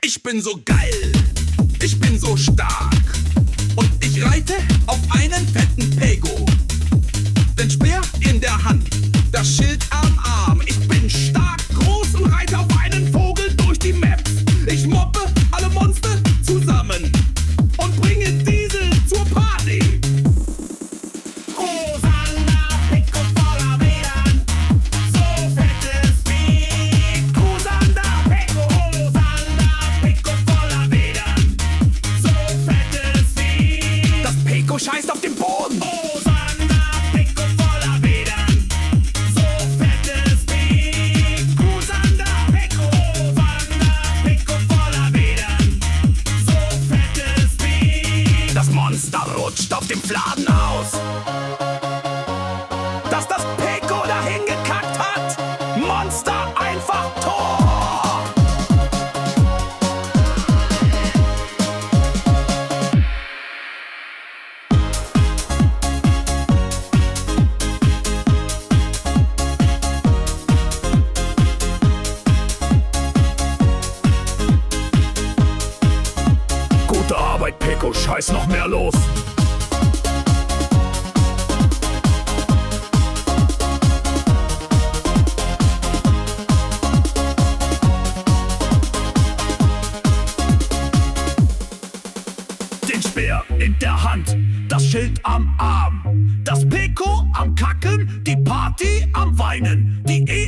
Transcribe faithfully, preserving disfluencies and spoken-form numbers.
Ich bin so geil, ich bin so stark und ich reite auf einen fetten Pego. Den Speer in der Hand, das Schild am Arm. Ich bin stark, groß und reite auf einen Vogel durch die Map. Ich moppe alle Monster zusammen und bringe Diesel zur Party. Rosander, Pico voller Federn, so fettes Speed. Rosander, Pico, Rosander, Pico voller Federn, so fettes Speed. Das Peko scheißt auf den Boden. Rosander, Pico voller Federn, so fettes Speed. Rosander, Pico, Rosander, Pico voller Federn, so fettes Speed. Das Monster rutscht auf dem Fladen aus. Dass das Peko dahin gekackt hat. Monster einfach tot. Gute Arbeit, Peko, scheiß noch mehr los. Den Speer in der Hand, das Schild am Arm, das Peko am Kacken, die Party am Weinen, die